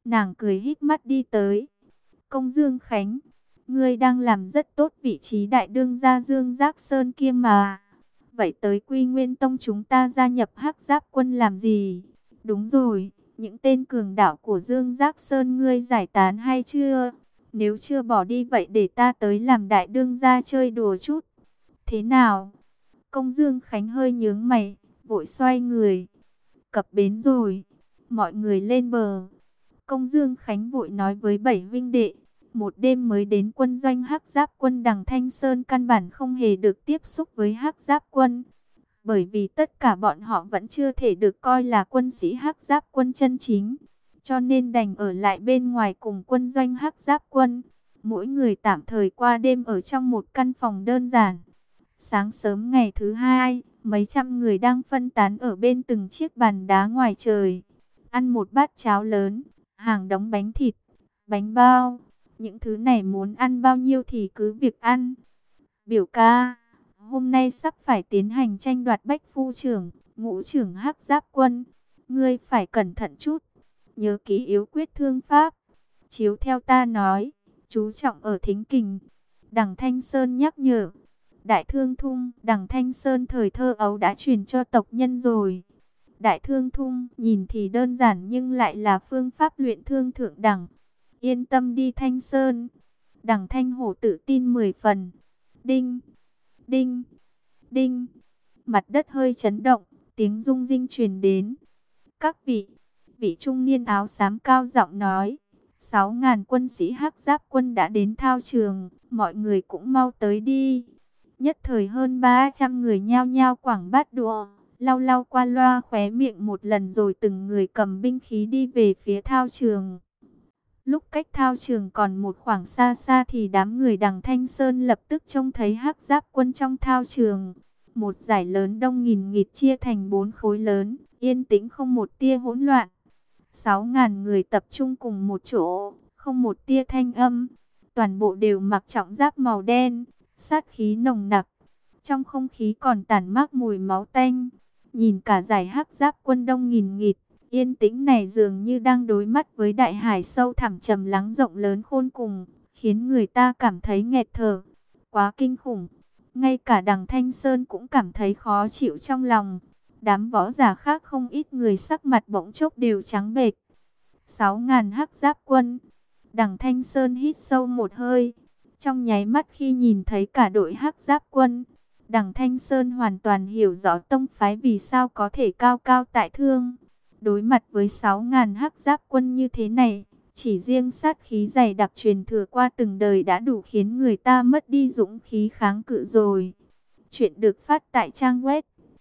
Nàng cười híp mắt đi tới. Công Dương Khánh, ngươi đang làm rất tốt vị trí đại đương gia Dương Giác Sơn kia mà. Vậy tới Quy Nguyên Tông chúng ta gia nhập Hắc Giáp Quân làm gì? Đúng rồi, những tên cường đạo của Dương Giác Sơn ngươi giải tán hay chưa? Nếu chưa bỏ đi vậy để ta tới làm đại đương gia chơi đùa chút. Thế nào? Công Dương Khánh hơi nhướng mày, vội xoay người. Cập bến rồi, mọi người lên bờ. Công Dương Khánh vội nói với 7 huynh đệ. Một đêm mới đến quân doanh Hắc Giáp Quân đằng Thanh Sơn căn bản không hề được tiếp xúc với Hắc Giáp Quân. Bởi vì tất cả bọn họ vẫn chưa thể được coi là quân sĩ Hắc Giáp Quân chân chính. Cho nên đành ở lại bên ngoài cùng quân doanh Hắc Giáp Quân. Mỗi người tạm thời qua đêm ở trong một căn phòng đơn giản. Sáng sớm ngày thứ hai, mấy trăm người đang phân tán ở bên từng chiếc bàn đá ngoài trời. Ăn một bát cháo lớn, hàng đống bánh thịt, bánh bao. Những thứ này muốn ăn bao nhiêu thì cứ việc ăn. Biểu ca, hôm nay sắp phải tiến hành tranh đoạt Bách Phu trưởng, Ngũ trưởng Hắc Giáp Quân. Ngươi phải cẩn thận chút, nhớ kỹ yếu quyết thương pháp. Chiếu theo ta nói, chú trọng ở thính kình. Đằng Thanh Sơn nhắc nhở. Đại Thương Thung, Đằng Thanh Sơn thời thơ ấu đã truyền cho tộc nhân rồi. Đại Thương Thung nhìn thì đơn giản nhưng lại là phương pháp luyện thương thượng đẳng. Yên tâm đi Thanh Sơn. Đằng Thanh Hổ tự tin 10 phần. Đinh, đinh, đinh. Mặt đất hơi chấn động, tiếng rung rinh truyền đến. Các vị trung niên áo xám cao giọng nói. 6.000 quân sĩ Hắc Giáp Quân đã đến thao trường, mọi người cũng mau tới đi. Nhất thời hơn 300 người nhao nhao quẳng bát đũa, lau lau qua loa khóe miệng một lần rồi từng người cầm binh khí đi về phía thao trường. Lúc cách thao trường còn một khoảng xa xa thì đám người đằng Thanh Sơn lập tức trông thấy Hắc Giáp Quân trong thao trường. Một dải lớn đông nghìn nghịt chia thành 4 khối lớn, yên tĩnh không một tia hỗn loạn. 6.000 người tập trung cùng một chỗ, không một tia thanh âm. Toàn bộ đều mặc trọng giáp màu đen, sát khí nồng nặc. Trong không khí còn tản mát mùi máu tanh. Nhìn cả dải Hắc Giáp Quân đông nghìn nghịt, yên tĩnh này dường như đang đối mắt với đại hải sâu thẳm trầm lắng rộng lớn khôn cùng, khiến người ta cảm thấy nghẹt thở. Quá kinh khủng, ngay cả đằng Thanh Sơn cũng cảm thấy khó chịu trong lòng. Đám võ giả khác không ít người sắc mặt bỗng chốc đều trắng bệch. 6.000 Hắc Giáp Quân. Đằng Thanh Sơn hít sâu một hơi. Trong nháy mắt khi nhìn thấy cả đội Hắc Giáp Quân, đằng Thanh Sơn hoàn toàn hiểu rõ tông phái vì sao có thể cao cao tại thượng. Đối mặt với 6.000 Hắc Giáp Quân như thế này, chỉ riêng sát khí dày đặc truyền thừa qua từng đời đã đủ khiến người ta mất đi dũng khí kháng cự rồi. Chuyện được phát tại trang web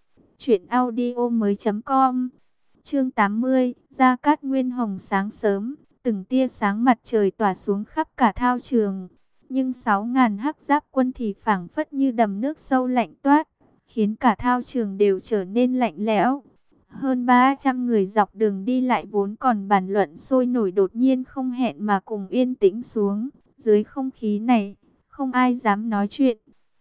truyệnaudiomoi.com. Chương 80, Gia Cát Nguyên Hồng. Sáng sớm, từng tia sáng mặt trời tỏa xuống khắp cả thao trường. Nhưng 6.000 Hắc Giáp Quân thì phảng phất như đầm nước sâu lạnh toát, khiến cả thao trường đều trở nên lạnh lẽo. Hơn 300 người dọc đường đi lại vốn còn bàn luận sôi nổi đột nhiên không hẹn mà cùng yên tĩnh xuống. Dưới không khí này, không ai dám nói chuyện.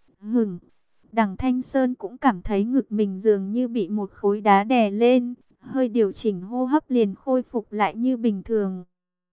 Đằng Thanh Sơn cũng cảm thấy ngực mình dường như bị một khối đá đè lên, hơi điều chỉnh hô hấp liền khôi phục lại như bình thường.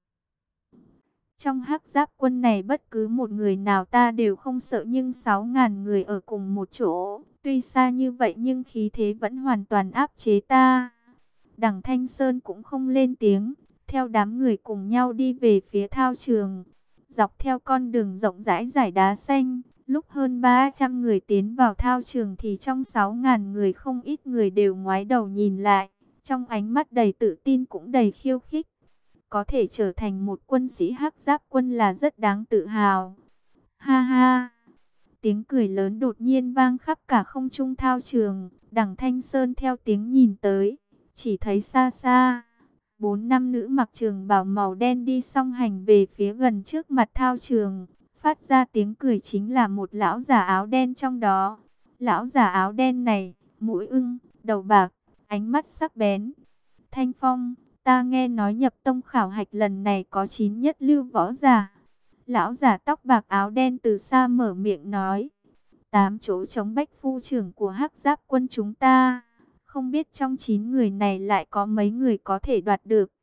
Trong Hắc Giáp Quân này bất cứ một người nào ta đều không sợ, nhưng 6.000 người ở cùng một chỗ, tuy xa như vậy nhưng khí thế vẫn hoàn toàn áp chế ta. Đằng Thanh Sơn cũng không lên tiếng, theo đám người cùng nhau đi về phía thao trường. Dọc theo con đường rộng rãi dải đá xanh, lúc hơn 300 người tiến vào thao trường thì trong 6.000 người không ít người đều ngoái đầu nhìn lại, trong ánh mắt đầy tự tin cũng đầy khiêu khích. Có thể trở thành một quân sĩ Hắc Giáp Quân là rất đáng tự hào. Ha ha! Tiếng cười lớn đột nhiên vang khắp cả không trung thao trường. Đằng Thanh Sơn theo tiếng nhìn tới, chỉ thấy xa xa 4 nam nữ mặc trường bào màu đen đi song hành về phía gần trước mặt thao trường. Phát ra tiếng cười chính là một lão già áo đen trong đó. Lão già áo đen này, mũi ưng, đầu bạc, ánh mắt sắc bén. Thanh Phong, ta nghe nói nhập tông khảo hạch lần này có 9 nhất lưu võ giả. Lão già tóc bạc áo đen từ xa mở miệng nói. 8 chỗ chống Bách Phu trưởng của Hắc Giáp Quân chúng ta. Không biết trong 9 người này lại có mấy người có thể đoạt được.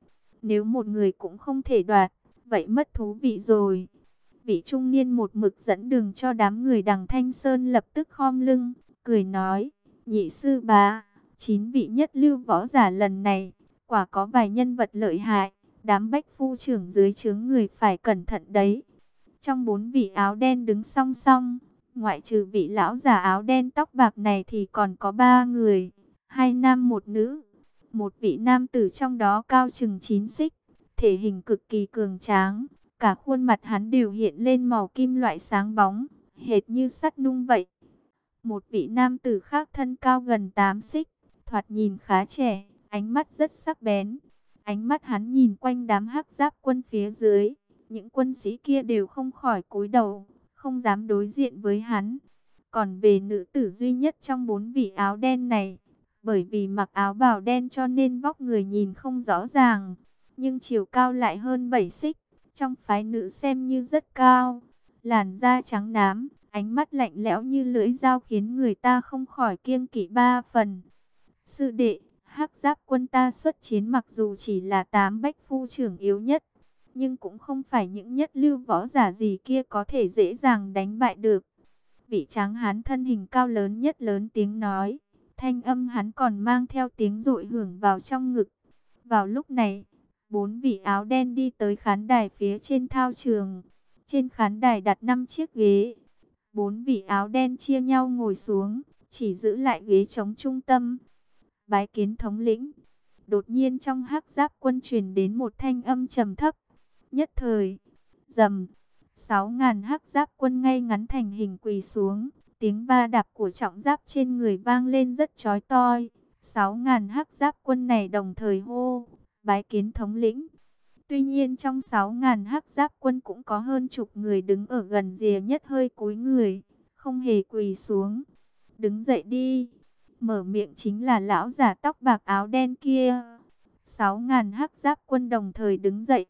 Nếu một người cũng không thể đoạt, vậy mất thú vị rồi. Vị trung niên một mực dẫn đường cho đám người Đằng Thanh Sơn lập tức khom lưng, cười nói, nhị sư bá, 9 vị nhất lưu võ giả lần này, quả có vài nhân vật lợi hại, đám bách phu trưởng dưới trướng người phải cẩn thận đấy. Trong 4 vị áo đen đứng song song, ngoại trừ vị lão giả áo đen tóc bạc này thì còn có 3 người, 2 nam một nữ. Một vị nam tử trong đó cao chừng 9 xích, thể hình cực kỳ cường tráng, cả khuôn mặt hắn đều hiện lên màu kim loại sáng bóng, hệt như sắt nung vậy. Một vị nam tử khác thân cao gần 8 xích, thoạt nhìn khá trẻ, ánh mắt rất sắc bén. Ánh mắt hắn nhìn quanh đám hắc giáp quân phía dưới, những quân sĩ kia đều không khỏi cúi đầu, không dám đối diện với hắn. Còn về nữ tử duy nhất trong 4 vị áo đen này, bởi vì mặc áo bào đen cho nên vóc người nhìn không rõ ràng, nhưng chiều cao lại hơn 7 xích, trong phái nữ xem như rất cao. Làn da trắng nõn, ánh mắt lạnh lẽo như lưỡi dao khiến người ta không khỏi kiêng kỵ 3 phần. Sư đệ, hắc giáp quân ta xuất chiến mặc dù chỉ là 8 bách phu trưởng yếu nhất, nhưng cũng không phải những nhất lưu võ giả gì kia có thể dễ dàng đánh bại được. Vị tráng hán thân hình cao lớn nhất lớn tiếng nói, thanh âm hắn còn mang theo tiếng dội hưởng vào trong ngực. Vào lúc này, 4 vị áo đen đi tới khán đài phía trên thao trường. Trên khán đài đặt 5 chiếc ghế. 4 vị áo đen chia nhau ngồi xuống, chỉ giữ lại ghế trống trung tâm. Bái kiến thống lĩnh. Đột nhiên trong hắc giáp quân truyền đến một thanh âm trầm thấp. Nhất thời, rầm, 6.000 hắc giáp quân ngay ngắn thành hình quỳ xuống. Tiếng va đạp của trọng giáp trên người vang lên rất chói tai. 6.000 hắc giáp quân này đồng thời hô, bái kiến thống lĩnh. Tuy nhiên trong 6.000 hắc giáp quân cũng có hơn chục người đứng ở gần rìa nhất hơi cúi người, không hề quỳ xuống. Đứng dậy đi. Mở miệng chính là lão giả tóc bạc áo đen kia. 6.000 hắc giáp quân đồng thời đứng dậy.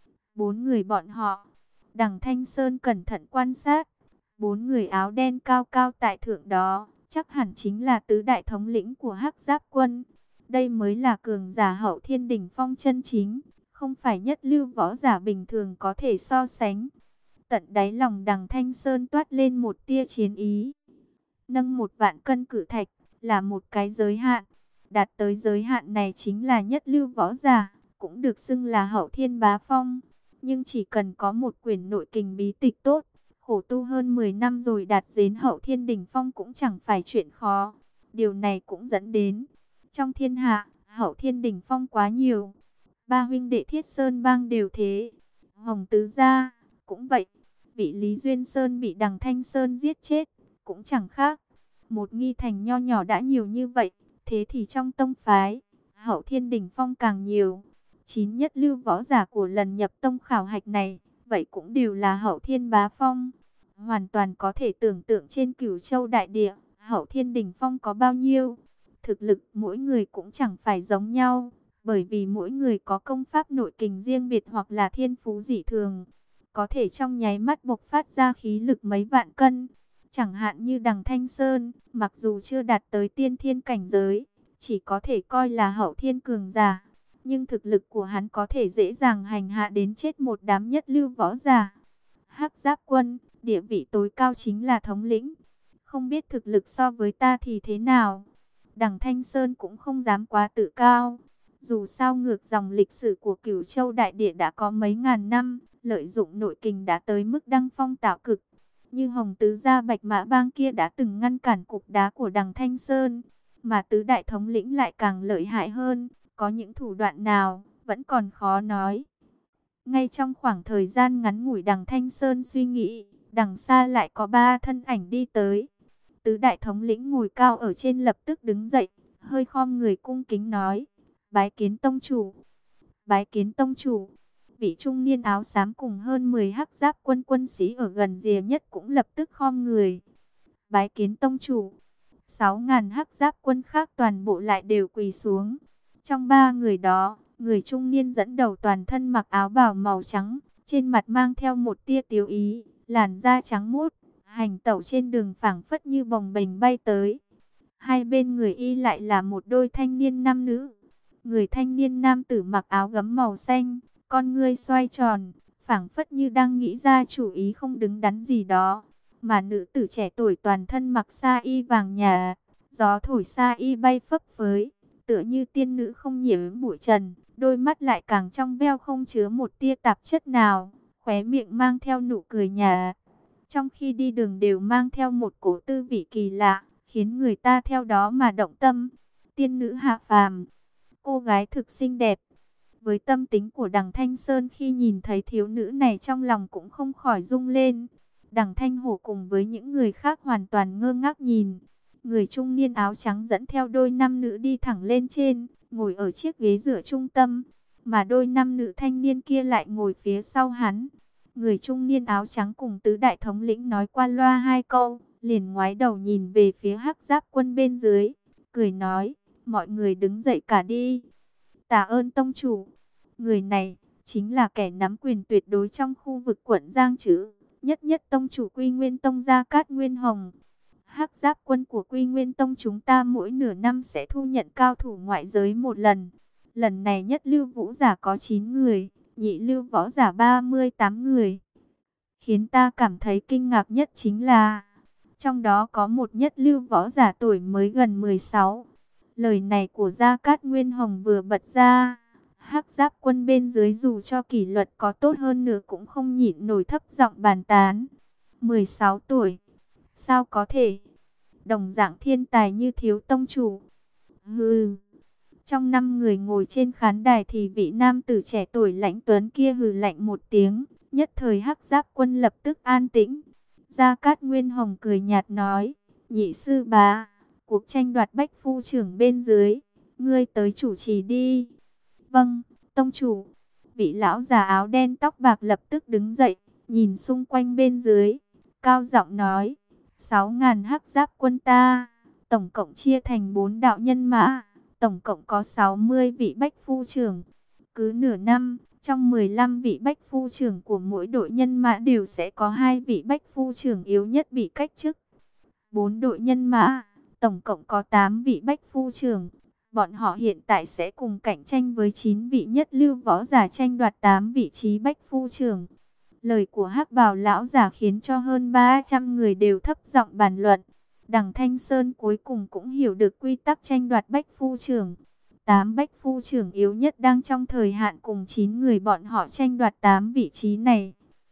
4 người bọn họ. Đằng Thanh Sơn cẩn thận quan sát. 4 người áo đen cao cao tại thượng đó, chắc hẳn chính là tứ đại thống lĩnh của hắc giáp quân. Đây mới là cường giả hậu thiên đỉnh phong chân chính, không phải nhất lưu võ giả bình thường có thể so sánh. Tận đáy lòng Đằng Thanh Sơn toát lên một tia chiến ý. Nâng 1.000 cân cự thạch là một cái giới hạn. Đạt tới giới hạn này chính là nhất lưu võ giả, cũng được xưng là hậu thiên bá phong. Nhưng chỉ cần có một quyển nội kình bí tịch tốt, khổ tu hơn 10 năm rồi đạt đến hậu thiên đỉnh phong cũng chẳng phải chuyện khó. Điều này cũng dẫn đến, trong thiên hạ, hậu thiên đỉnh phong quá nhiều. 3 huynh đệ Thiết Sơn Bang đều thế. Hồng Tứ Gia cũng vậy. Vị Lý Duyên Sơn bị Đằng Thanh Sơn giết chết, cũng chẳng khác. Một nghi thành nho nhỏ đã nhiều như vậy, thế thì trong tông phái, hậu thiên đỉnh phong càng nhiều. 9 nhất lưu võ giả của lần nhập tông khảo hạch này, vậy cũng đều là hậu thiên bá phong. Hoàn toàn có thể tưởng tượng trên Cửu Châu đại địa, hậu thiên đỉnh phong có bao nhiêu. Thực lực mỗi người cũng chẳng phải giống nhau, bởi vì mỗi người có công pháp nội kình riêng biệt hoặc là thiên phú dị thường, có thể trong nháy mắt bộc phát ra khí lực mấy vạn cân. Chẳng hạn như Đằng Thanh Sơn, mặc dù chưa đạt tới tiên thiên cảnh giới, chỉ có thể coi là hậu thiên cường giả, nhưng thực lực của hắn có thể dễ dàng hành hạ đến chết một đám nhất lưu võ giả. Hắc Giáp quân, địa vị tối cao chính là thống lĩnh. Không biết thực lực so với ta thì thế nào. Đằng Thanh Sơn cũng không dám quá tự cao. Dù sao ngược dòng lịch sử của Cửu Châu đại địa đã có mấy ngàn năm, lợi dụng nội kình đã tới mức đăng phong tạo cực. Như Hồng Tứ Gia Bạch Mã Bang kia đã từng ngăn cản cục đá của Đằng Thanh Sơn, mà tứ đại thống lĩnh lại càng lợi hại hơn, có những thủ đoạn nào vẫn còn khó nói. Ngay trong khoảng thời gian ngắn ngủi Đằng Thanh Sơn suy nghĩ, đằng xa lại có 3 thân ảnh đi tới. Tứ đại thống lĩnh ngồi cao ở trên lập tức đứng dậy, hơi khom người cung kính nói, bái kiến tông chủ. Bái kiến tông chủ. Vị trung niên áo xám cùng hơn 10 hắc giáp quân quân sĩ ở gần rìa nhất cũng lập tức khom người. Bái kiến tông chủ. 6.000 hắc giáp quân khác toàn bộ lại đều quỳ xuống. Trong 3 người đó, người trung niên dẫn đầu toàn thân mặc áo bào màu trắng, trên mặt mang theo một tia tiếu ý, làn da trắng muốt, hành tẩu trên đường phảng phất như bồng bềnh bay tới. Hai bên người y lại là một đôi thanh niên nam nữ. Người thanh niên nam tử mặc áo gấm màu xanh, con ngươi xoay tròn, phảng phất như đang nghĩ ra chủ ý không đứng đắn gì đó. Mà nữ tử trẻ tuổi toàn thân mặc sa y vàng nhà, gió thổi sa y bay phấp phới, tựa như tiên nữ không nhiễm bụi trần, đôi mắt lại càng trong veo không chứa một tia tạp chất nào, khóe miệng mang theo nụ cười nhạt. Trong khi đi đường đều mang theo một cổ tư vị kỳ lạ, khiến người ta theo đó mà động tâm. Tiên nữ hạ phàm, cô gái thực xinh đẹp. Với tâm tính của Đằng Thanh Sơn, khi nhìn thấy thiếu nữ này trong lòng cũng không khỏi rung lên. Đằng Thanh Hổ cùng với những người khác hoàn toàn ngơ ngác nhìn. Người trung niên áo trắng dẫn theo đôi nam nữ đi thẳng lên trên, ngồi ở chiếc ghế giữa trung tâm, mà đôi nam nữ thanh niên kia lại ngồi phía sau hắn. Người trung niên áo trắng cùng tứ đại thống lĩnh nói qua loa hai câu, liền ngoái đầu nhìn về phía Hắc Giáp quân bên dưới, cười nói, mọi người đứng dậy cả đi. Tạ ơn tông chủ. Người này chính là kẻ nắm quyền tuyệt đối trong khu vực quận Giang Trữ, nhất nhất tông chủ Quy Nguyên Tông Gia Cát Nguyên Hồng. Hắc Giáp quân của Quy Nguyên Tông chúng ta mỗi nửa năm sẽ thu nhận cao thủ ngoại giới một lần. Lần này nhất lưu vũ giả có 9 người, nhị lưu võ giả 38 người. Khiến ta cảm thấy kinh ngạc nhất chính là, trong đó có một nhất lưu võ giả tuổi mới gần 16. Lời này của Gia Cát Nguyên Hồng vừa bật ra, Hắc Giáp quân bên dưới dù cho kỷ luật có tốt hơn nữa cũng không nhịn nổi thấp giọng bàn tán. 16 tuổi, sao có thể? Đồng dạng thiên tài như thiếu tông chủ. Hừ. Trong 5 người ngồi trên khán đài thì vị nam tử trẻ tuổi lãnh tuấn kia hừ lạnh một tiếng, nhất thời Hắc Giáp quân lập tức an tĩnh. Gia Cát Nguyên Hồng cười nhạt nói, nhị sư bá, cuộc tranh đoạt bách phu trưởng bên dưới, ngươi tới chủ trì đi. Vâng, tông chủ. Vị lão già áo đen tóc bạc lập tức đứng dậy, nhìn xung quanh bên dưới, cao giọng nói, 6.000 Hắc Giáp quân ta, tổng cộng chia thành 4 đạo nhân mã, tổng cộng có 60 vị bách phu trưởng. Cứ nửa năm, trong 15 vị bách phu trưởng của mỗi đội nhân mã đều sẽ có 2 vị bách phu trưởng yếu nhất bị cách chức. 4 đội nhân mã, tổng cộng có 8 vị bách phu trưởng. Bọn họ hiện tại sẽ cùng cạnh tranh với 9 vị nhất lưu võ giả tranh đoạt 8 vị trí bách phu trưởng. Lời của Hắc Bào lão giả khiến cho hơn 300 người đều thấp giọng bàn luận. Đằng Thanh Sơn cuối cùng cũng hiểu được quy tắc tranh đoạt bách phu trưởng. 8 bách phu trưởng yếu nhất đang trong thời hạn cùng 9 người bọn họ tranh đoạt 8 vị trí này.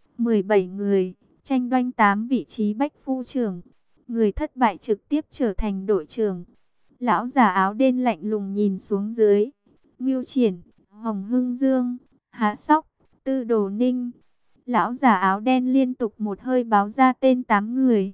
17 người, tranh đoanh 8 vị trí bách phu trưởng. Người thất bại trực tiếp trở thành đội trưởng. Lão già áo đen lạnh lùng nhìn xuống dưới. Ngưu Triển, Hồng Hưng Dương, Hạ Sóc, Tư Đồ Ninh. Lão già áo đen liên tục một hơi báo ra tên 8 người.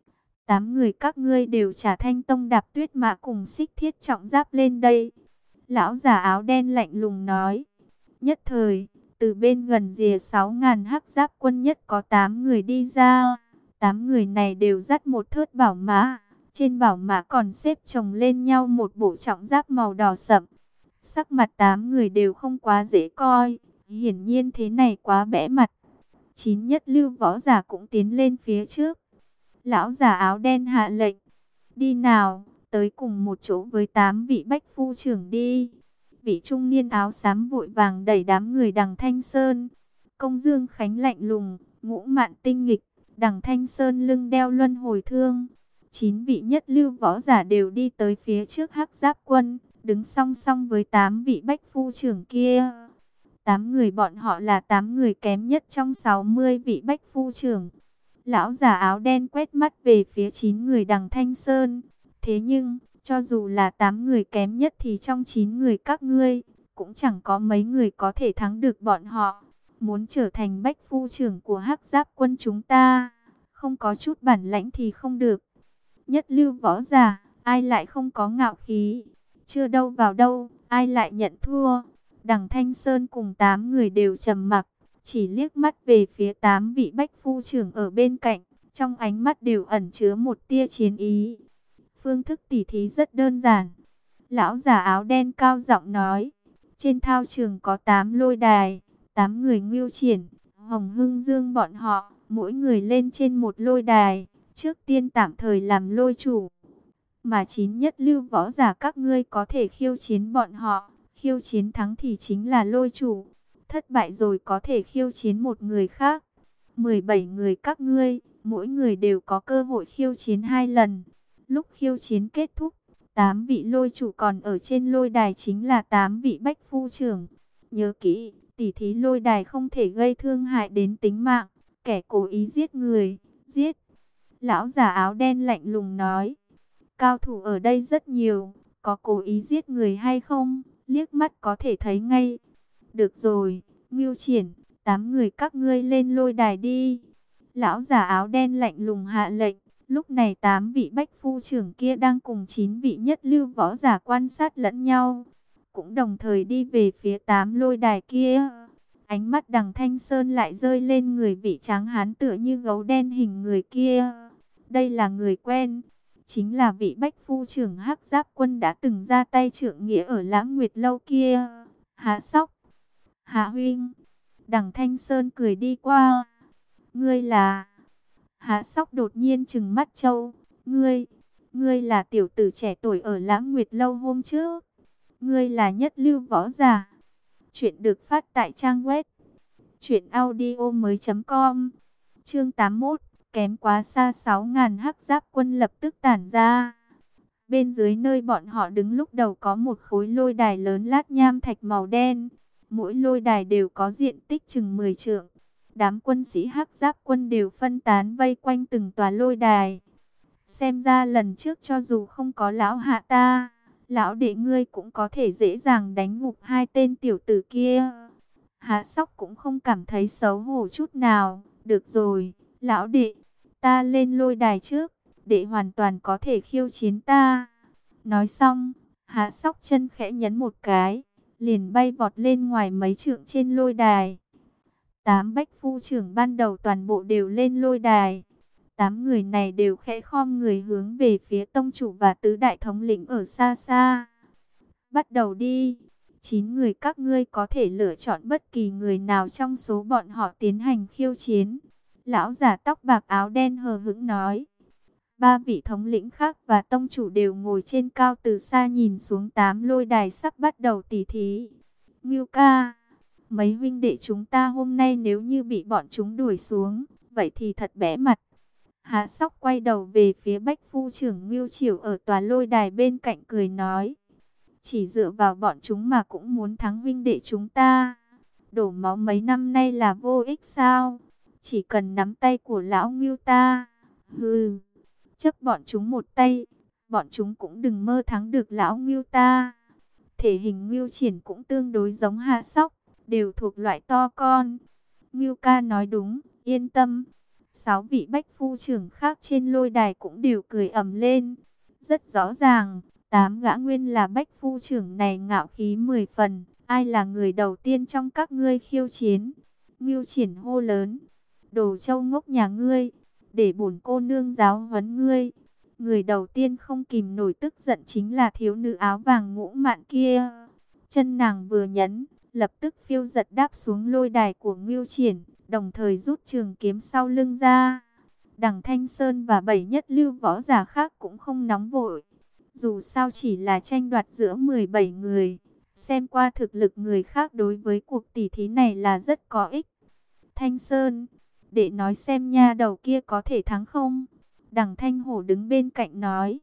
8 người các ngươi đều trả Thanh Tông Đạp Tuyết Mã cùng Xích Thiết Trọng Giáp lên đây. Lão già áo đen lạnh lùng nói. Nhất thời, từ bên gần rìa 6.000 Hắc Giáp quân nhất có 8 người đi ra. 8 người này đều dắt một thớt bảo mã. Trên bảo mã còn xếp chồng lên nhau một bộ trọng giáp màu đỏ sậm. Sắc mặt 8 người đều không quá dễ coi. Hiển nhiên thế này quá bẽ mặt. 9 nhất lưu võ giả cũng tiến lên phía trước. Lão già áo đen hạ lệnh. Đi nào, tới cùng một chỗ với 8 vị bách phu trưởng đi. Vị trung niên áo xám vội vàng đẩy đám người Đằng Thanh Sơn. Công Dương Khánh lạnh lùng, Ngũ Mạn tinh nghịch, Đằng Thanh Sơn lưng đeo luân hồi thương. 9 vị nhất lưu võ giả đều đi tới phía trước Hắc Giáp quân, đứng song song với 8 vị bách phu trưởng kia. 8 người bọn họ là 8 người kém nhất trong 60 vị bách phu trưởng. Lão già áo đen quét mắt về phía 9 người Đằng Thanh Sơn. Thế nhưng, cho dù là 8 người kém nhất thì trong 9 người các ngươi, cũng chẳng có mấy người có thể thắng được bọn họ. Muốn trở thành bách phu trưởng của Hắc Giáp quân chúng ta, không có chút bản lãnh thì không được. Nhất lưu võ giả, ai lại không có ngạo khí? Chưa đâu vào đâu, ai lại nhận thua? Đằng Thanh Sơn cùng 8 người đều trầm mặc, chỉ liếc mắt về phía 8 vị bách phu trưởng ở bên cạnh, trong ánh mắt đều ẩn chứa một tia chiến ý. Phương thức tỉ thí rất đơn giản. Lão già áo đen cao giọng nói, trên thao trường có 8 lôi đài, 8 người Ngưu Triển, Hồng Hưng Dương bọn họ, mỗi người lên trên một lôi đài, trước tiên tạm thời làm lôi chủ. Mà 9 nhất lưu võ giả các ngươi có thể khiêu chiến bọn họ, Khiêu chiến thắng thì chính là lôi chủ, thất bại rồi có thể khiêu chiến một người khác. 17 người các ngươi, mỗi người đều có cơ hội khiêu chiến 2 lần. Lúc khiêu chiến kết thúc, 8 vị lôi chủ còn ở trên lôi đài chính là 8 vị bách phu trưởng. Nhớ kỹ, tỉ thí lôi đài không thể gây thương hại đến tính mạng, kẻ cố ý giết người, giết. Lão già áo đen lạnh lùng nói, cao thủ ở đây rất nhiều, có cố ý giết người hay không, liếc mắt có thể thấy ngay. Được rồi, Ngưu Triển, 8 người các ngươi lên lôi đài đi. Lão già áo đen lạnh lùng hạ lệnh. Lúc này 8 vị bách phu trưởng kia đang cùng 9 vị nhất lưu võ giả quan sát lẫn nhau, cũng đồng thời đi về phía 8 lôi đài kia. Ánh mắt Đằng Thanh Sơn lại rơi lên người vị tráng hán tựa như gấu đen hình người kia. Đây là người quen, chính là vị bách phu trưởng Hắc Giáp Quân đã từng ra tay trượng nghĩa ở Lãng Nguyệt Lâu kia. Hạ Sóc, Hạ huynh. Đằng Thanh Sơn cười đi qua. Ngươi là... Hạ Sóc đột nhiên trừng mắt trâu. Ngươi là tiểu tử trẻ tuổi ở Lãng Nguyệt Lâu hôm trước. Ngươi là nhất lưu võ giả. Chuyện được phát tại trang web truyệnaudiomoi.com. Chương 81, kém quá xa 6.000 Hắc Giáp Quân lập tức tản ra. Bên dưới nơi bọn họ đứng lúc đầu có một khối lôi đài lớn lát nham thạch màu đen. Mỗi lôi đài đều có diện tích chừng 10 trượng. Đám quân sĩ Hắc Giáp Quân đều phân tán vây quanh từng tòa lôi đài. Xem ra lần trước cho dù không có lão hạ ta, lão đệ ngươi cũng có thể dễ dàng đánh gục 2 tên tiểu tử kia. Hạ Sóc cũng không cảm thấy xấu hổ chút nào. Được rồi, lão đệ, ta lên lôi đài trước, đệ hoàn toàn có thể khiêu chiến ta. Nói xong, Hạ Sóc chân khẽ nhấn một cái, liền bay vọt lên ngoài mấy trượng trên lôi đài. 8 bách phu trưởng ban đầu toàn bộ đều lên lôi đài. 8 người này đều khẽ khom người hướng về phía tông chủ và tứ đại thống lĩnh ở xa xa. Bắt đầu đi. 9 người các ngươi có thể lựa chọn bất kỳ người nào trong số bọn họ tiến hành khiêu chiến. Lão giả tóc bạc áo đen hờ hững nói. 3 vị thống lĩnh khác và tông chủ đều ngồi trên cao từ xa nhìn xuống 8 lôi đài sắp bắt đầu tỉ thí. Ngưu ca, mấy huynh đệ chúng ta hôm nay nếu như bị bọn chúng đuổi xuống, vậy thì thật bẽ mặt. Hạ Sóc quay đầu về phía bách phu trưởng Ngưu Chiểu ở tòa lôi đài bên cạnh cười nói. Chỉ dựa vào bọn chúng mà cũng muốn thắng huynh đệ chúng ta. Đổ máu mấy năm nay là vô ích sao? Chỉ cần nắm tay của lão Ngưu ta. Hừ, chấp bọn chúng một tay, bọn chúng cũng đừng mơ thắng được lão Ngưu ta. Thể hình Ngưu Triển cũng tương đối giống Hạ Sóc, đều thuộc loại to con. Ngưu ca nói đúng, yên tâm. 6 vị bách phu trưởng khác trên lôi đài cũng đều cười ầm lên. Rất rõ ràng, 8 gã nguyên là bách phu trưởng này ngạo khí 10 phần. Ai là người đầu tiên trong các ngươi khiêu chiến? Ngưu Triển hô lớn. Đồ trâu ngốc nhà ngươi, để bổn cô nương giáo huấn ngươi. Người đầu tiên không kìm nổi tức giận chính là thiếu nữ áo vàng Ngũ Mạn kia. Chân nàng vừa nhấn, lập tức phiêu giật đáp xuống lôi đài của Ngưu Triển, đồng thời rút trường kiếm sau lưng ra. Đằng Thanh Sơn và 7 nhất lưu võ giả khác cũng không nóng vội. Dù sao chỉ là tranh đoạt giữa 17 người, xem qua thực lực người khác đối với cuộc tỉ thí này là rất có ích. Thanh Sơn, để nói xem nha đầu kia có thể thắng không? Đằng Thanh Hổ đứng bên cạnh nói.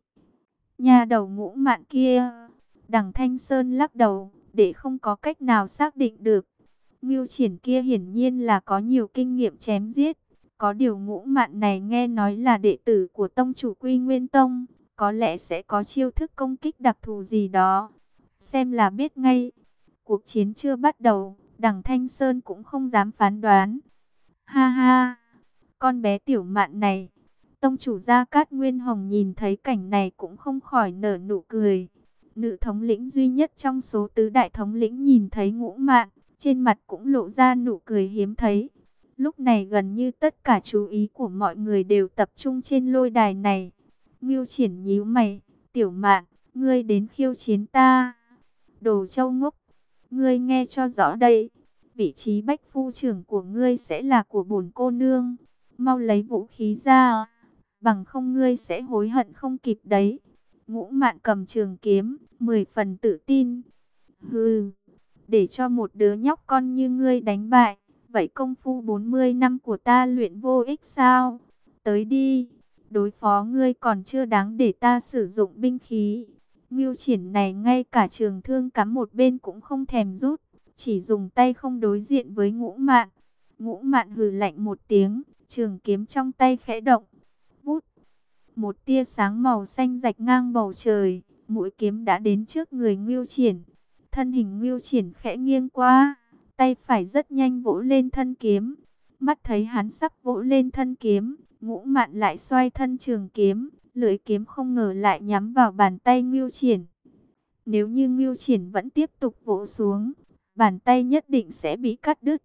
Nha đầu Ngũ Mạn kia. Đằng Thanh Sơn lắc đầu, để không có cách nào xác định được. Ngưu Triển kia hiển nhiên là có nhiều kinh nghiệm chém giết. Có điều Ngũ Mạn này nghe nói là đệ tử của tông chủ Quy Nguyên Tông, có lẽ sẽ có chiêu thức công kích đặc thù gì đó. Xem là biết ngay. Cuộc chiến chưa bắt đầu, Đằng Thanh Sơn cũng không dám phán đoán. Ha ha, con bé Tiểu Mạn này. Tông chủ Gia Cát Nguyên Hồng nhìn thấy cảnh này cũng không khỏi nở nụ cười. Nữ thống lĩnh duy nhất trong số tứ đại thống lĩnh nhìn thấy Ngũ Mạn, trên mặt cũng lộ ra nụ cười hiếm thấy. Lúc này gần như tất cả chú ý của mọi người đều tập trung trên lôi đài này. Ngưu Triển nhíu mày, Tiểu Mạn, ngươi đến khiêu chiến ta. Đồ trâu ngốc, ngươi nghe cho rõ đây. Vị trí bách phu trưởng của ngươi sẽ là của bổn cô nương. Mau lấy vũ khí ra, bằng không ngươi sẽ hối hận không kịp đấy. Ngũ Mạn cầm trường kiếm, 10 phần tự tin. Hừ, để cho một đứa nhóc con như ngươi đánh bại, vậy công phu 40 năm của ta luyện vô ích sao? Tới đi, đối phó ngươi còn chưa đáng để ta sử dụng binh khí. Ngưu Triển này ngay cả trường thương cắm một bên cũng không thèm rút, chỉ dùng tay không đối diện với Ngũ Mạn. Ngũ Mạn hừ lạnh một tiếng, trường kiếm trong tay khẽ động. Vút, một tia sáng màu xanh rạch ngang bầu trời, mũi kiếm đã đến trước người Ngưu Triển. Thân hình Ngưu Triển khẽ nghiêng qua, tay phải rất nhanh vỗ lên thân kiếm. Mắt thấy hắn sắp vỗ lên thân kiếm, Ngũ Mạn lại xoay thân trường kiếm, lưỡi kiếm không ngờ lại nhắm vào bàn tay Ngưu Triển. Nếu như Ngưu Triển vẫn tiếp tục vỗ xuống, bàn tay nhất định sẽ bị cắt đứt.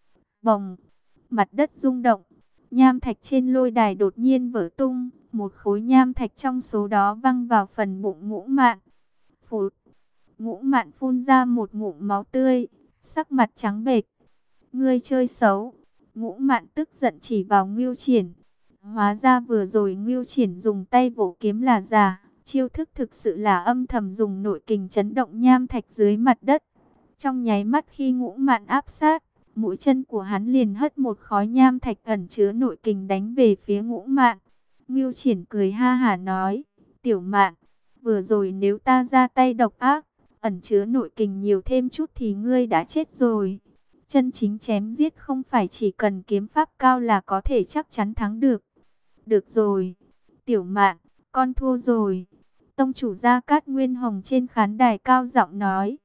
Bồng, mặt đất rung động, nham thạch trên lôi đài đột nhiên vỡ tung, một khối nham thạch trong số đó văng vào phần bụng Ngũ Mạn. Phụt, Ngũ Mạn phun ra một ngụm máu tươi, sắc mặt trắng bệch. Ngươi chơi xấu. Ngũ Mạn tức giận chỉ vào Ngưu Triển. Hóa ra vừa rồi Ngưu Triển dùng tay vỗ kiếm là giả, chiêu thức thực sự là âm thầm dùng nội kình chấn động nham thạch dưới mặt đất. Trong nháy mắt khi Ngũ Mạn áp sát, mũi chân của hắn liền hất một khối nham thạch ẩn chứa nội kình đánh về phía Ngũ Mạn. Ngưu Triển cười ha hả nói, Tiểu Mạn, vừa rồi nếu ta ra tay độc ác, ẩn chứa nội kình nhiều thêm chút thì ngươi đã chết rồi. Chân chính chém giết không phải chỉ cần kiếm pháp cao là có thể chắc chắn thắng được. Được rồi, Tiểu Mạn, con thua rồi. Tông chủ Gia Cát Nguyên Hồng trên khán đài cao giọng nói.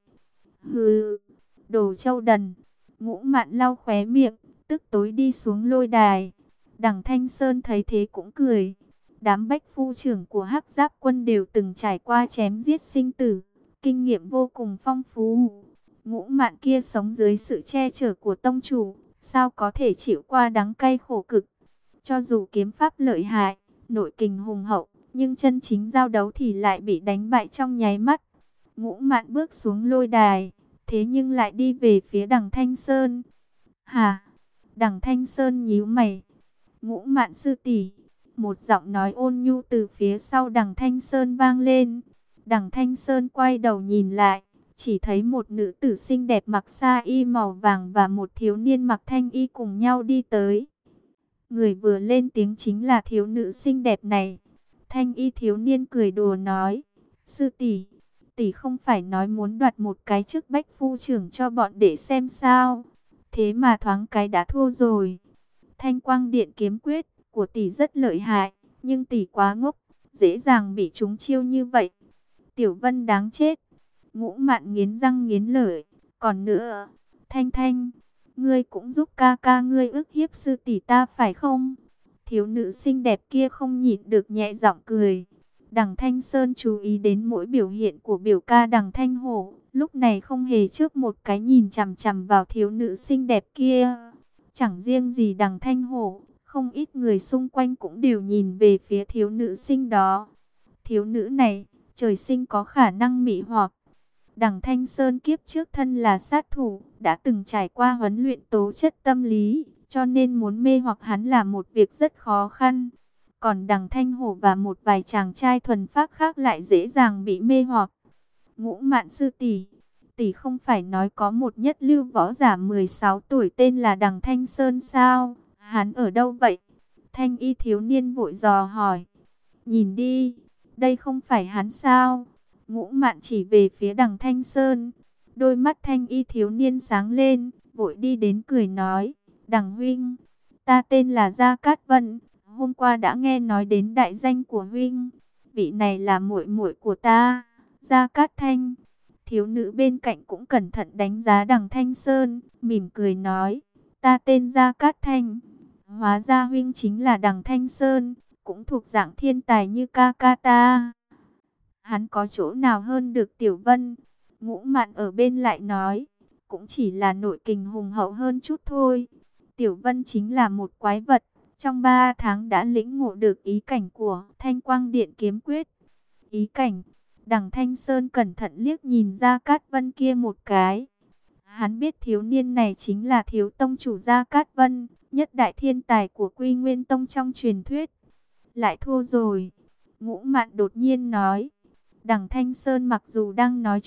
Hừ, đồ trâu đần. Ngũ Mạn lau khóe miệng, tức tối đi xuống lôi đài. Đằng Thanh Sơn thấy thế cũng cười. Đám bách phu trưởng của Hắc Giáp quân đều từng trải qua chém giết sinh tử, kinh nghiệm vô cùng phong phú. Ngũ Mạn kia sống dưới sự che chở của tông chủ, sao có thể chịu qua đắng cay khổ cực. Cho dù kiếm pháp lợi hại, nội kình hùng hậu, nhưng chân chính giao đấu thì lại bị đánh bại trong nháy mắt. Ngũ Mạn bước xuống lôi đài, thế nhưng lại đi về phía đằng Thanh Sơn. Hả? Đằng Thanh Sơn nhíu mày. Ngũ Mạn sư tỷ. Một giọng nói ôn nhu từ phía sau đằng Thanh Sơn vang lên. Đằng Thanh Sơn quay đầu nhìn lại, chỉ thấy một nữ tử xinh đẹp mặc sa y màu vàng và một thiếu niên mặc thanh y cùng nhau đi tới. Người vừa lên tiếng chính là thiếu nữ xinh đẹp này. Thanh y thiếu niên cười đùa nói, sư tỷ, tỷ không phải nói muốn đoạt một cái chức bách phu trưởng cho bọn để xem sao. Thế mà thoáng cái đã thua rồi. Thanh quang điện kiếm quyết của tỷ rất lợi hại, nhưng tỷ quá ngốc, dễ dàng bị trúng chiêu như vậy. Tiểu Vân đáng chết. Ngũ Mạn nghiến răng nghiến lợi. Còn nữa, Thanh Thanh, ngươi cũng giúp ca ca ngươi ức hiếp sư tỷ ta phải không? Thiếu nữ xinh đẹp kia không nhịn được nhẹ giọng cười. Đằng Thanh Sơn chú ý đến mỗi biểu hiện của biểu ca đằng Thanh Hổ, lúc này không hề chớp một cái nhìn chằm chằm vào thiếu nữ xinh đẹp kia. Chẳng riêng gì đằng Thanh Hổ, không ít người xung quanh cũng đều nhìn về phía thiếu nữ xinh đó. Thiếu nữ này, trời sinh có khả năng mị hoặc. Đằng Thanh Sơn kiếp trước thân là sát thủ, đã từng trải qua huấn luyện tố chất tâm lý, cho nên muốn mê hoặc hắn là một việc rất khó khăn. Còn đằng Thanh Hổ và một vài chàng trai thuần phác khác lại dễ dàng bị mê hoặc. Ngũ Mạn sư tỷ, tỷ không phải nói có một nhất lưu võ giả 16 tuổi tên là đằng Thanh Sơn sao? Hắn ở đâu vậy? Thanh y thiếu niên vội dò hỏi. Nhìn đi, đây không phải hắn sao? Ngũ Mạn chỉ về phía đằng Thanh Sơn. Đôi mắt thanh y thiếu niên sáng lên, vội đi đến cười nói, đằng huynh, ta tên là Gia Cát Vân, hôm qua đã nghe nói đến đại danh của huynh, vị này là muội muội của ta, Gia Cát Thanh. Thiếu nữ bên cạnh cũng cẩn thận đánh giá đằng Thanh Sơn, mỉm cười nói, ta tên Gia Cát Thanh, hóa ra huynh chính là đằng Thanh Sơn, cũng thuộc dạng thiên tài như ca ca ta. Hắn có chỗ nào hơn được Tiểu Vân? Ngũ Mạn ở bên lại nói, cũng chỉ là nội kình hùng hậu hơn chút thôi. Tiểu Vân chính là một quái vật, trong 3 tháng đã lĩnh ngộ được ý cảnh của Thanh Quang Điện kiếm quyết. Ý cảnh, đằng Thanh Sơn cẩn thận liếc nhìn Gia Cát Vân kia một cái. Hắn biết thiếu niên này chính là thiếu tông chủ Gia Cát Vân, nhất đại thiên tài của Quy Nguyên Tông trong truyền thuyết. Lại thua rồi. Ngũ Mạn đột nhiên nói. Đằng Thanh Sơn mặc dù đang nói chuyện,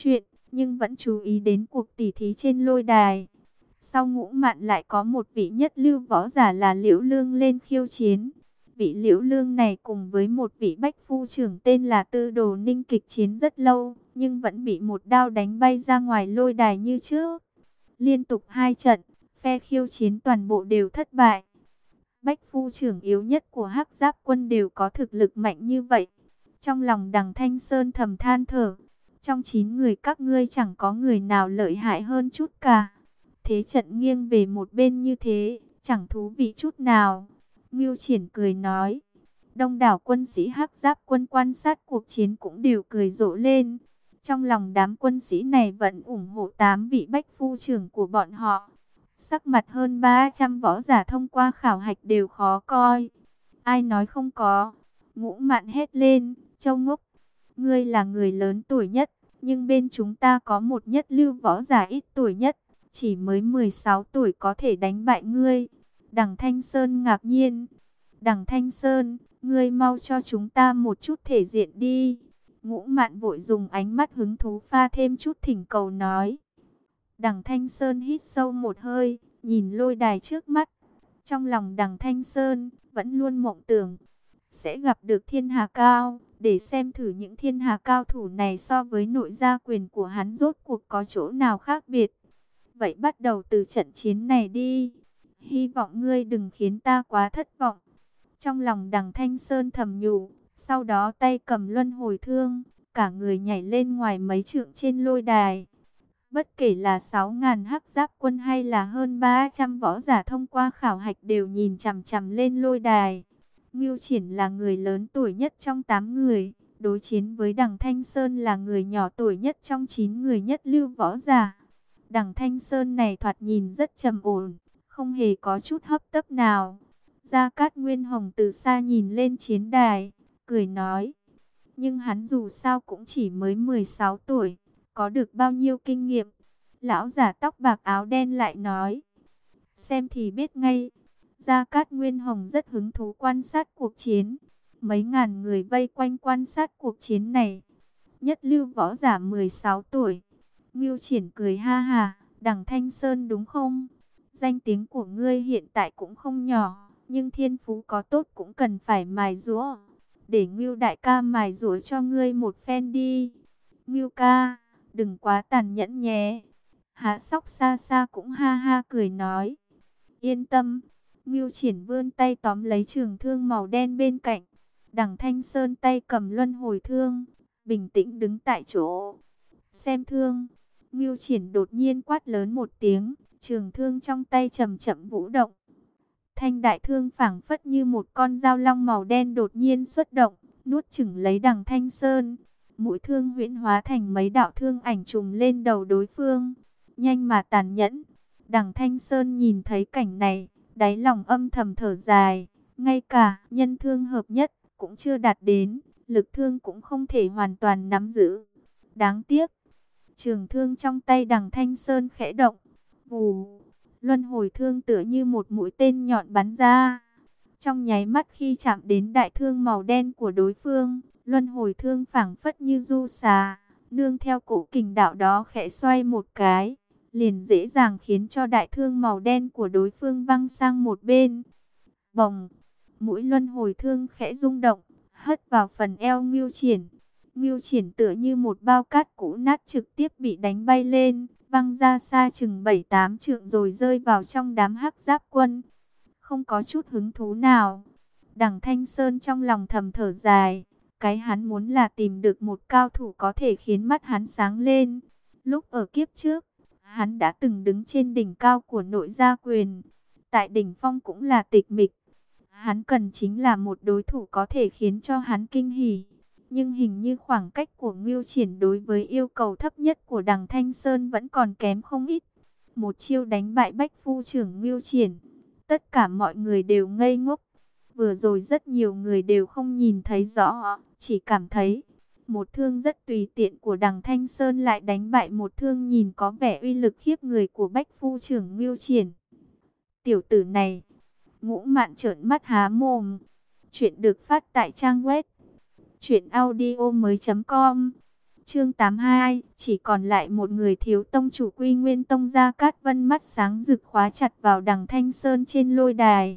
nhưng vẫn chú ý đến cuộc tỉ thí trên lôi đài. Sau Ngũ Mạn lại có một vị nhất lưu võ giả là Liễu Lương lên khiêu chiến. Vị Liễu Lương này cùng với một vị bách phu trưởng tên là Tư Đồ Ninh kịch chiến rất lâu, nhưng vẫn bị một đao đánh bay ra ngoài lôi đài như trước. Liên tục 2 trận, phe khiêu chiến toàn bộ đều thất bại. Bách phu trưởng yếu nhất của Hắc Giáp quân đều có thực lực mạnh như vậy. Trong lòng Đằng Thanh Sơn thầm than thở, trong 9 người các ngươi chẳng có người nào lợi hại hơn chút cả. Thế trận nghiêng về một bên như thế, chẳng thú vị chút nào. Ngưu Triển cười nói. Đông đảo quân sĩ Hắc Giáp quân quan sát cuộc chiến cũng đều cười rộ lên. Trong lòng đám quân sĩ này vẫn ủng hộ 8 vị bách phu trưởng của bọn họ. Sắc mặt hơn 300 võ giả thông qua khảo hạch đều khó coi. Ai nói không có? Ngũ Mạn hét lên. Châu Ngốc, ngươi là người lớn tuổi nhất, nhưng bên chúng ta có một nhất lưu võ giả ít tuổi nhất, chỉ mới 16 tuổi có thể đánh bại ngươi. Đằng Thanh Sơn ngạc nhiên. Đằng Thanh Sơn, ngươi mau cho chúng ta một chút thể diện đi. Ngũ Mạn vội dùng ánh mắt hứng thú pha thêm chút thỉnh cầu nói. Đằng Thanh Sơn hít sâu một hơi, nhìn lôi đài trước mắt. Trong lòng Đằng Thanh Sơn vẫn luôn mộng tưởng sẽ gặp được thiên hà cao, để xem thử những thiên hà cao thủ này so với nội gia quyền của hắn rốt cuộc có chỗ nào khác biệt. Vậy bắt đầu từ trận chiến này đi. Hy vọng ngươi đừng khiến ta quá thất vọng. Trong lòng Đằng Thanh Sơn thầm nhủ, sau đó tay cầm luân hồi thương, cả người nhảy lên ngoài mấy trượng trên lôi đài. Bất kể là 6.000 Hắc Giáp quân hay là hơn 300 võ giả thông qua khảo hạch đều nhìn chằm chằm lên lôi đài. Ngưu Triển là người lớn tuổi nhất trong 8 người, đối chiến với Đằng Thanh Sơn là người nhỏ tuổi nhất trong 9 người nhất lưu võ giả. Đằng Thanh Sơn này thoạt nhìn rất trầm ổn, không hề có chút hấp tấp nào. Gia Cát Nguyên Hồng từ xa nhìn lên chiến đài, cười nói. Nhưng hắn dù sao cũng chỉ mới 16 tuổi, có được bao nhiêu kinh nghiệm? Lão giả tóc bạc áo đen lại nói. Xem thì biết ngay. Gia Cát Nguyên Hồng rất hứng thú quan sát cuộc chiến. Mấy ngàn người vây quanh quan sát cuộc chiến này. Nhất lưu võ giả 16 tuổi. Ngưu Triển cười ha ha. Đằng Thanh Sơn đúng không? Danh tiếng của ngươi hiện tại cũng không nhỏ, nhưng thiên phú có tốt cũng cần phải mài giũa. Để Ngưu đại ca mài giũa cho ngươi một phen đi. Ngưu ca, đừng quá tàn nhẫn nhé. Hạ Sóc xa xa cũng ha ha cười nói. Yên tâm. Ngưu Triển vươn tay tóm lấy trường thương màu đen bên cạnh. Đằng Thanh Sơn tay cầm luân hồi thương, bình tĩnh đứng tại chỗ. Xem thương. Ngưu Triển đột nhiên quát lớn một tiếng, trường thương trong tay chậm chậm vũ động. Thanh đại thương phảng phất như một con dao long màu đen đột nhiên xuất động, nuốt chửng lấy Đằng Thanh Sơn. Mũi thương huyễn hóa thành mấy đạo thương ảnh trùm lên đầu đối phương, nhanh mà tàn nhẫn. Đằng Thanh Sơn nhìn thấy cảnh này, đáy lòng âm thầm thở dài, ngay cả nhân thương hợp nhất cũng chưa đạt đến, lực thương cũng không thể hoàn toàn nắm giữ. Đáng tiếc. Trường thương trong tay Đằng Thanh Sơn khẽ động, vù, luân hồi thương tựa như một mũi tên nhọn bắn ra. Trong nháy mắt khi chạm đến đại thương màu đen của đối phương, luân hồi thương phảng phất như du xà, nương theo cổ kình đạo đó khẽ xoay một cái, liền dễ dàng khiến cho đại thương màu đen của đối phương văng sang một bên. Bồng, mũi luân hồi thương khẽ rung động, hất vào phần eo Ngưu Triển. Ngưu Triển tựa như một bao cát cũ nát trực tiếp bị đánh bay lên, văng ra xa chừng 7-8 trượng rồi rơi vào trong đám Hắc Giáp quân. Không có chút hứng thú nào. Đằng Thanh Sơn trong lòng thầm thở dài, cái hắn muốn là tìm được một cao thủ có thể khiến mắt hắn sáng lên. Lúc ở kiếp trước, hắn đã từng đứng trên đỉnh cao của nội gia quyền, tại đỉnh phong cũng là tịch mịch. Hắn cần chính là một đối thủ có thể khiến cho hắn kinh hỉ. Nhưng hình như khoảng cách của Ngưu Triển đối với yêu cầu thấp nhất của Đằng Thanh Sơn vẫn còn kém không ít. Một chiêu đánh bại bách phu trưởng Ngưu Triển. Tất cả mọi người đều ngây ngốc. Vừa rồi rất nhiều người đều không nhìn thấy rõ, chỉ cảm thấy một thương rất tùy tiện của Đằng Thanh Sơn lại đánh bại một thương nhìn có vẻ uy lực khiếp người của bách phu trưởng Ngưu Triển. Tiểu tử này, Ngũ Mạn trợn mắt há mồm. Chuyện được phát tại trang web truyệnaudiomoi.com. Chương 82, chỉ còn lại một người thiếu tông chủ Quy Nguyên Tông. Gia Cát Vân mắt sáng rực khóa chặt vào đằng Thanh Sơn trên lôi đài.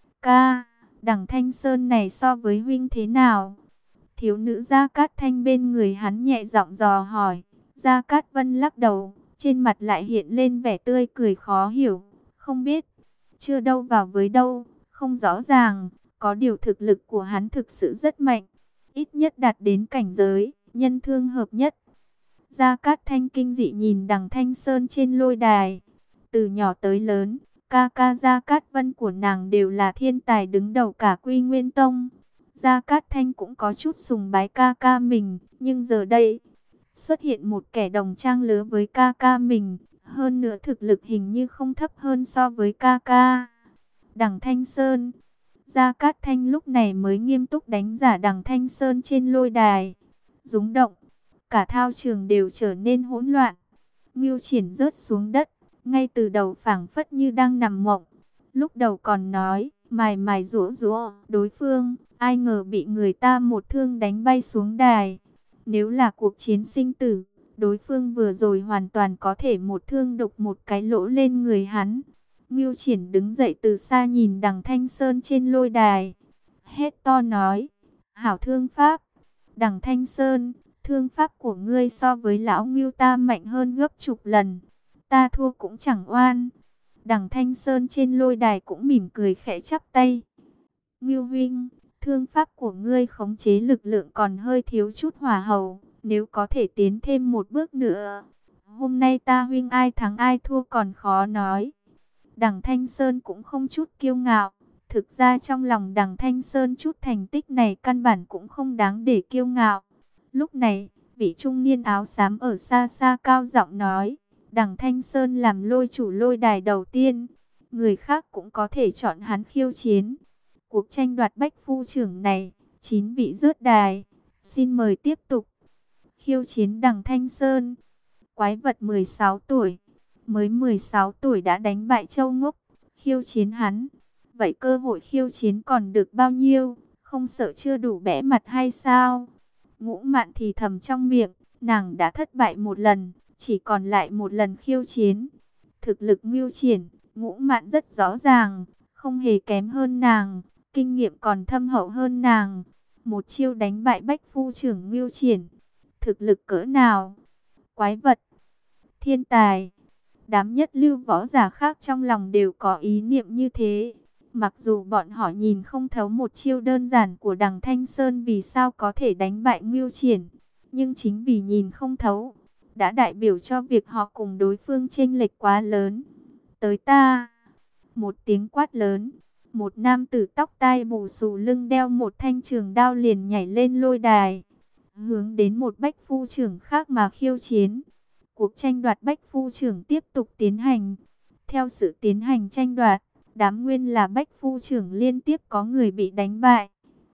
Ca, đằng Thanh Sơn này so với huynh thế nào? Thiếu nữ Gia Cát Thanh bên người hắn nhẹ giọng dò hỏi. Gia Cát Vân lắc đầu, trên mặt lại hiện lên vẻ tươi cười khó hiểu. Không biết, chưa đâu vào với đâu, không rõ ràng. Có điều thực lực của hắn thực sự rất mạnh, ít nhất đạt đến cảnh giới nhân thương hợp nhất. Gia Cát Thanh kinh dị nhìn đằng Thanh Sơn trên lôi đài. Từ nhỏ tới lớn, ca ca Gia Cát Vân của nàng đều là thiên tài đứng đầu cả Quy Nguyên Tông. Gia Cát Thanh cũng có chút sùng bái ca ca mình, nhưng giờ đây xuất hiện một kẻ đồng trang lứa với ca ca mình, hơn nữa thực lực hình như không thấp hơn so với ca ca. Đằng Thanh Sơn, Gia Cát Thanh lúc này mới nghiêm túc đánh giá đằng Thanh Sơn trên lôi đài. Rúng động, cả thao trường đều trở nên hỗn loạn. Ngưu Triển rớt xuống đất, ngay từ đầu phảng phất như đang nằm mộng. Lúc đầu còn nói, mài mài giũa giũa đối phương, ai ngờ bị người ta một thương đánh bay xuống đài. Nếu là cuộc chiến sinh tử, đối phương vừa rồi hoàn toàn có thể một thương đục một cái lỗ lên người hắn. Ngưu Triển đứng dậy từ xa nhìn đằng Thanh Sơn trên lôi đài, hét to nói, hảo thương pháp. Đằng Thanh Sơn, thương pháp của ngươi so với lão Ngưu ta mạnh hơn gấp chục lần, ta thua cũng chẳng oan. Đằng Thanh Sơn trên lôi đài cũng mỉm cười khẽ chắp tay. Ngưu huynh, thương pháp của ngươi khống chế lực lượng còn hơi thiếu chút hỏa hầu, nếu có thể tiến thêm một bước nữa, hôm nay ta huynh ai thắng ai thua còn khó nói. Đằng Thanh Sơn cũng không chút kiêu ngạo. Thực ra trong lòng đằng Thanh Sơn chút thành tích này căn bản cũng không đáng để kiêu ngạo. Lúc này, vị trung niên áo xám ở xa xa cao giọng nói, đằng Thanh Sơn làm lôi chủ lôi đài đầu tiên, người khác cũng có thể chọn hắn khiêu chiến. Cuộc tranh đoạt bách phu trưởng này, 9 vị rớt đài, xin mời tiếp tục. Khiêu chiến đằng Thanh Sơn, quái vật 16 tuổi. Mới 16 tuổi đã đánh bại Châu Ngốc, khiêu chiến hắn. Vậy cơ hội khiêu chiến còn được bao nhiêu, không sợ chưa đủ bẽ mặt hay sao? Ngũ Mạn thì thầm trong miệng, nàng đã thất bại một lần, chỉ còn lại một lần khiêu chiến. Thực lực Ngưu Triển, Ngũ Mạn rất rõ ràng, không hề kém hơn nàng, kinh nghiệm còn thâm hậu hơn nàng. Một chiêu đánh bại bách phu trưởng Ngưu Triển, thực lực cỡ nào? Quái vật, thiên tài. Đám nhất lưu võ giả khác trong lòng đều có ý niệm như thế. Mặc dù bọn họ nhìn không thấu một chiêu đơn giản của đằng Thanh Sơn vì sao có thể đánh bại Ngưu Triển, nhưng chính vì nhìn không thấu, đã đại biểu cho việc họ cùng đối phương chênh lệch quá lớn. Tới ta! Một tiếng quát lớn, một nam tử tóc tai bù xù lưng đeo một thanh trường đao liền nhảy lên lôi đài, hướng đến một bách phu trưởng khác mà khiêu chiến. Cuộc tranh đoạt bách phu trưởng tiếp tục tiến hành. Theo sự tiến hành tranh đoạt, đám nguyên là bách phu trưởng liên tiếp có người bị đánh bại.